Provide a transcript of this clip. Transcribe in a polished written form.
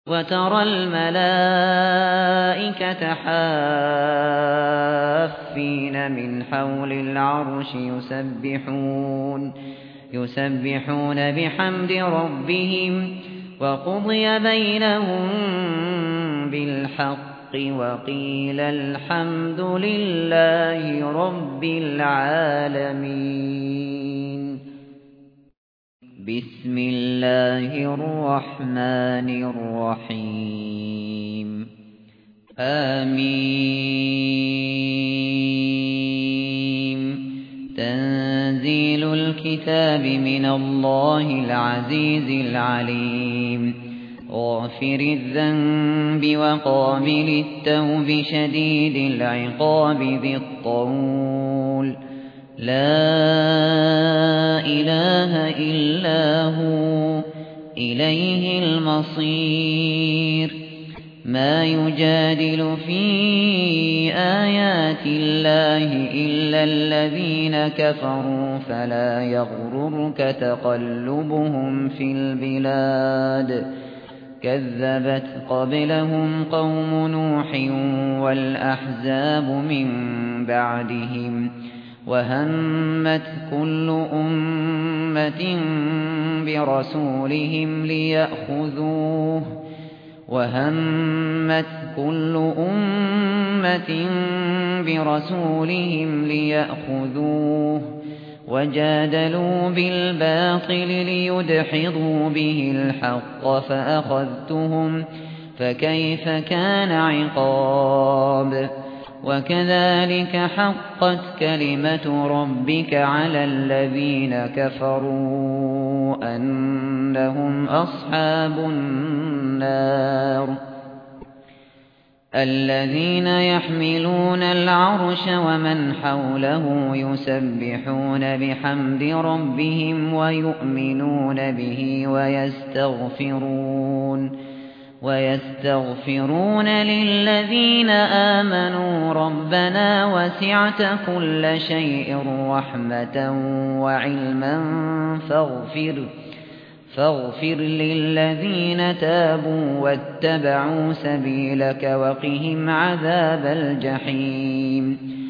وترى الملائكة حافين من حول العرش يسبحون بحمد ربهم وقضي بينهم بالحق وقيل الحمد لله رب العالمين. بسم الله الرحمن الرحيم. آمين. تنزيل الكتاب من الله العزيز العليم. غافر الذنب وقابل التوب شديد العقاب ذي الطول لا إله إلا هو إليه المصير. ما يجادل في آيات الله إلا الذين كفروا فلا يغررك تقلبهم في البلاد. كذبت قبلهم قوم نوح والأحزاب من بعدهم وهمت كل أمة برسولهم ليأخذوه وجادلوا بالباطل ليدحضوا به الحق فأخذتهم فكيف كان عقاب. وكذلك حقت كلمة ربك على الذين كفروا أنهم أصحاب النار. الذين يحملون العرش ومن حوله يسبحون بحمد ربهم ويؤمنون به ويستغفرون للذين آمنوا ربنا وسعت كل شيء رحمة وعلما فاغفر للذين تابوا واتبعوا سبيلك وقهم عذاب الجحيم.